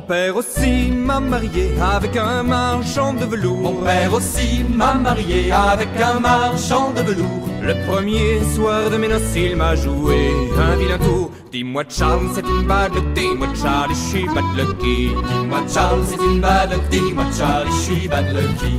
père aussi m'a marié avec un marchand de velours. Mon père aussi m'a marié avec un marchand de velours. Le premier soir de mes noces, il m'a joué un vilain tour. Dis-moi Charles, c'est une bad luck, dis-moi Charlie, je suis bad lucky. Dis-moi Charles, c'est une bad luck, dis-moi Charlie, je suis bad lucky.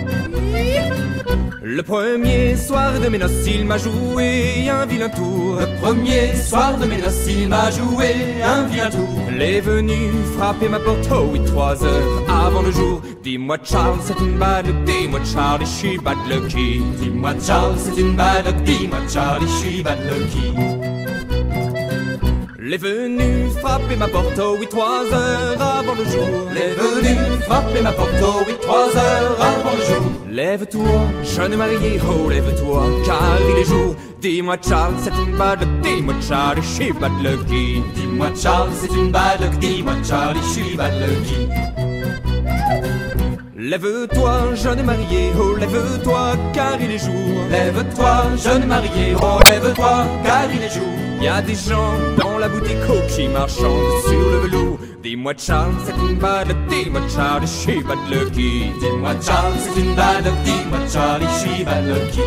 Le premier soir de mes noces, il m'a joué un vilain tour. Le premier soir de mes noces, il m'a joué un vilain tour. Il est venu frapper ma porte, oh oui, 3 heures avant le jour. Dis-moi Charles, c'est une bad luck, dis-moi Charlie, je suis bad lucky. Dis-moi Charles, c'est une bad luck, dis-moi Charlie, je suis bad lucky. Il est venu frapper ma porte, oh oui, 3 heures avant le jour. Il est venu frapper ma porte, oh oui, 3 heures avant le jour. Lève-toi, jeune marié, oh lève-toi, car il est jour. Dis-moi Charles, c'est une bad luck, dis-moi Charlie, je suis bad lucky. Dis-moi Charles, c'est une bad luck, dis-moi Charlie, je suis bad lucky. Lève-toi, jeune marié, oh lève-toi, car il est jour. Lève-toi, jeune marié, oh lève-toi, car il est jour. Y a des gens dans la boutique, oh, qui marchandent sur le velours. Dis-moi Charles, c'est une bad luck, dis-moi Charlie, je suis bad lucky. Dis-moi Charles, c'est une bad luck, dis-moi Charlie, je suis bad lucky.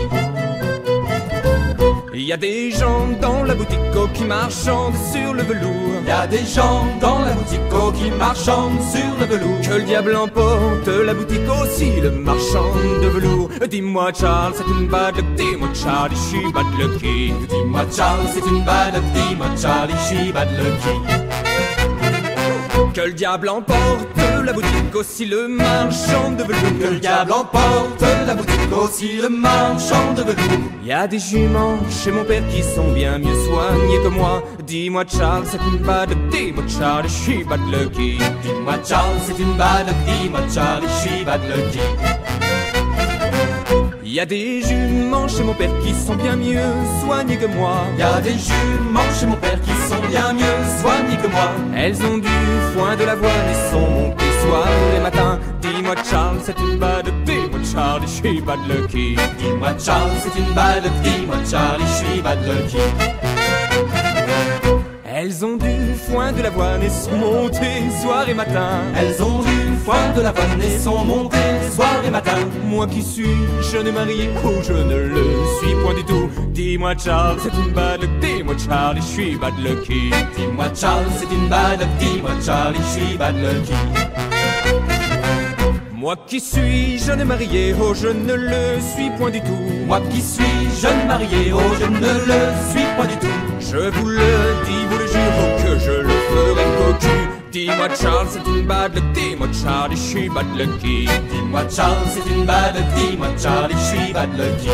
Y a des gens dans la boutique, oh, qui marchandent sur le velours. Y a des gens dans la boutique, oh, qui marchandent sur le velours. Que le diable emporte la boutique aussi, le marchand de velours. Dis-moi Charles, c'est une bad luck, dis-moi Charlie, je suis bad lucky. Dis-moi Charles, c'est une bad luck, dis-moi Charlie, je suis bad lucky. Que le diable emporte la boutique aussi, le marchand de velours. Que le diable emporte la boutique aussi, le marchand de velours. Y a des juments chez mon père qui sont bien mieux soignés que moi. Dis-moi Charles, c'est une bad luck, dis-moi Charlie, je suis bad lucky. Dis-moi Charles, c'est une bad luck, dis-moi Charlie, je suis bad lucky. Y a des juments chez mon père qui sont bien mieux soignés que moi. Y a des juments chez mon père qui sont bien mieux soignées que moi. Elles ont du foin, de l'avoine et sont montées soir et matin. Dis-moi Charles, c'est une bad luck, dis-moi Charlie, je suis bad lucky. Dis-moi Charles, c'est une bad luck, dis-moi Charlie, je suis bad lucky. Elles ont du foin, de l'avoine et sont montées soir et matin. Elles ont du foin, de l'avoine et sont montées soir et matin. Moi qui suis jeune marié, oh je ne le suis point du tout. Dis-moi Charles, c'est une bad luck, dis-moi Charlie, je suis bad lucky. Dis-moi Charles, c'est une bad luck, dis-moi Charlie, je suis bad lucky. Moi qui suis jeune marié, oh je ne le suis point du tout. Moi qui suis jeune marié, oh je ne le suis pas du tout. Je vous le dis, vous le jure, oh que je le ferai cocu. Dis-moi Charles, c'est une bad luck, dis-moi Charlie, je suis bad lucky. Dis-moi Charles, c'est une bad luck, dis-moi Charlie, je suis bad lucky.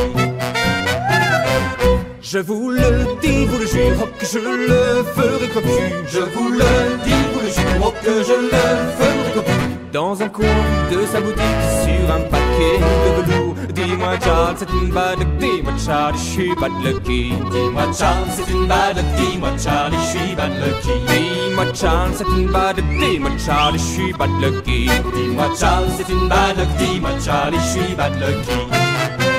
Je vous le dis, vous le jure, oh que je le ferai cocu. Je vous le dis, vous le jure, oh que je le ferai cocu. Dans un coin de sa boutique, sur un paquet de velours. Dis-moi Charles, c'est une bad luck, dis-moi Charlie, je suis bad lucky. Dis-moi Charles, c'est une bad luck, dis-moi Charlie, je suis bad lucky. Dis-moi Charles, c'est une bad luck, dis-moi Charlie, je suis bad lucky. Dis-moi Charles, c'est une bad luck, dis-moi Charlie, je suis bad lucky.